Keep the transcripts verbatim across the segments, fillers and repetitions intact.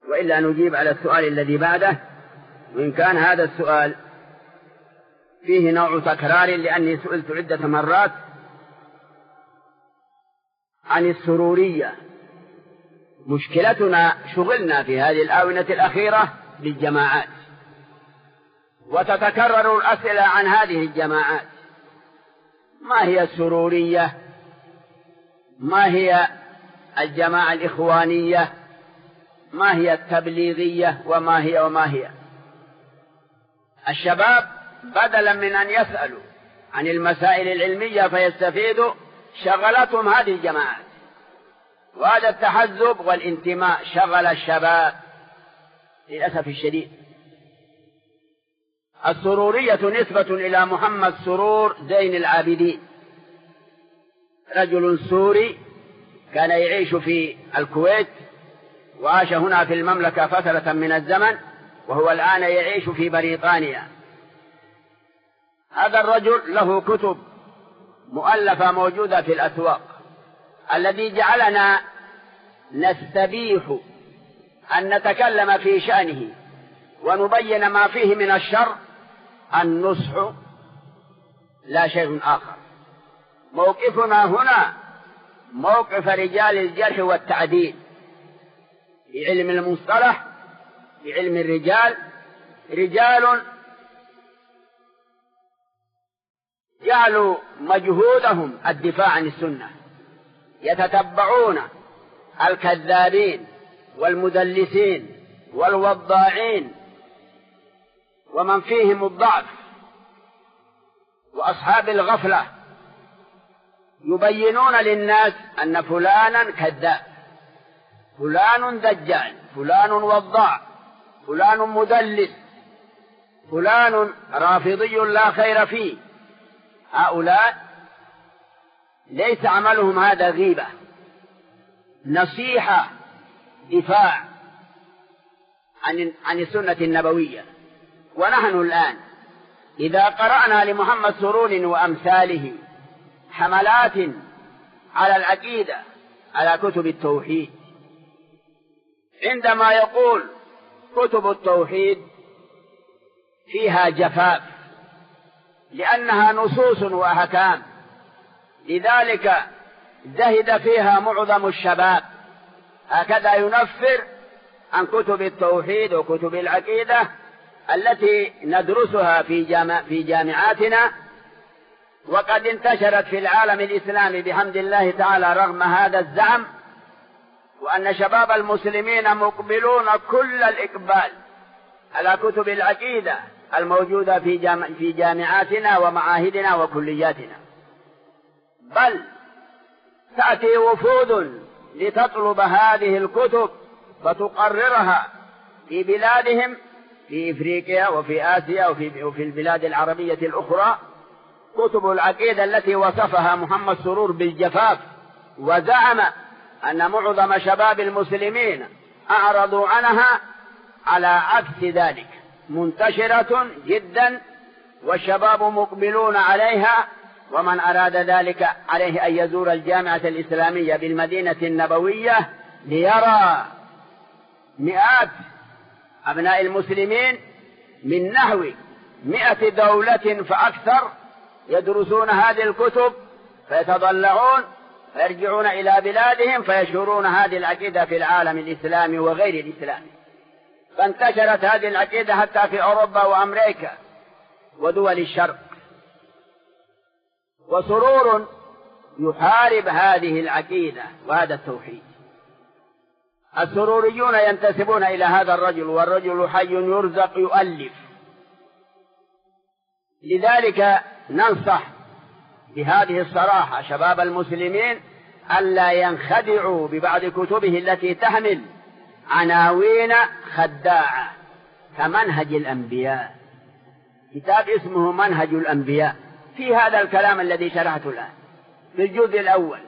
وإلا نجيب على السؤال الذي بعده. وإن كان هذا السؤال فيه نوع تكرار لأني سئلت عدة مرات عن السرورية. مشكلتنا شغلنا في هذه الآونة الأخيرة بالجماعات، وتتكرر الأسئلة عن هذه الجماعات. ما هي السرورية؟ ما هي الجماعة الإخوانية؟ ما هي التبليغية؟ وما هي وما هي؟ الشباب بدلا من أن يسألوا عن المسائل العلمية فيستفيدوا شغلتهم هذه الجماعات، وهذا التحزب والانتماء شغل الشباب للأسف الشديد. السرورية نسبة إلى محمد سرور زين العابدين، رجل سوري كان يعيش في الكويت وعاش هنا في المملكة فترة من الزمن، وهو الآن يعيش في بريطانيا. هذا الرجل له كتب مؤلفة موجودة في الأسواق. الذي جعلنا نستبيح أن نتكلم في شأنه ونبين ما فيه من الشر النصح لا شيء آخر. موقفنا هنا موقف رجال الجرح والتعديل في علم المصطلح، في علم الرجال، رجال جعلوا مجهودهم الدفاع عن السنة، يتتبعون الكذابين والمدلسين والوضاعين ومن فيهم الضعف وأصحاب الغفلة، يبينون للناس أن فلانا كذاب، فلان دجال، فلان وضاع، فلان مدلس، فلان رافضي لا خير فيه. هؤلاء ليس عملهم هذا غيبة، نصيحة، دفاع عن عن السنة النبوية. ونحن الآن إذا قرأنا لمحمد سرور وأمثاله حملات على العقيدة، على كتب التوحيد، عندما يقول كتب التوحيد فيها جفاف لأنها نصوص وأحكام، لذلك زهد فيها معظم الشباب، هكذا ينفر عن كتب التوحيد وكتب العقيدة التي ندرسها في جامع في جامعاتنا، وقد انتشرت في العالم الإسلامي بحمد الله تعالى رغم هذا الزعم، وأن شباب المسلمين مقبلون كل الإقبال على كتب العقيدة الموجودة في جامع في جامعاتنا ومعاهدنا وكلياتنا. بل تأتي وفود لتطلب هذه الكتب فتقررها في بلادهم في إفريقيا وفي آسيا وفي, وفي البلاد العربية الأخرى، كتب العقيدة التي وصفها محمد سرور بالجفاف، وزعم أن معظم شباب المسلمين أعرضوا عنها، على عكس ذلك منتشرة جدا والشباب مقبلون عليها. ومن أراد ذلك عليه أن يزور الجامعة الإسلامية بالمدينة النبوية ليرى مئات أبناء المسلمين من نحو مئة دولة فأكثر يدرسون هذه الكتب، فيتضلعون فيرجعون إلى بلادهم فيشهرون هذه العقيدة في العالم الإسلامي وغير الإسلامي. فانتشرت هذه العقيدة حتى في أوروبا وأمريكا ودول الشرق. وسرور يحارب هذه العقيدة وهذا التوحيد. السروريون ينتسبون إلى هذا الرجل، والرجل حي يرزق يؤلف. لذلك ننصح بهذه الصراحة شباب المسلمين ألا ينخدعوا ببعض كتبه التي تحمل عناوين خداعة كمنهج الأنبياء. كتاب اسمه منهج الأنبياء في هذا الكلام الذي شرحته الآن في الجزء الأول.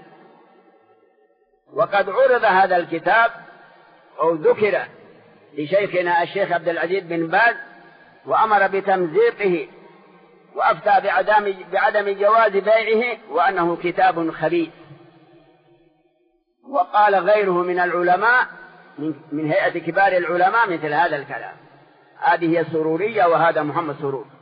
وقد عرض هذا الكتاب أو ذكر لشيخنا الشيخ عبد العزيز بن باز وأمر بتمزيقه وأفتى بعدم, بعدم جواز بيعه وأنه كتاب خبيث. وقال غيره من العلماء من هيئة كبار العلماء مثل هذا الكلام. هذه هي السرورية وهذا محمد سرور.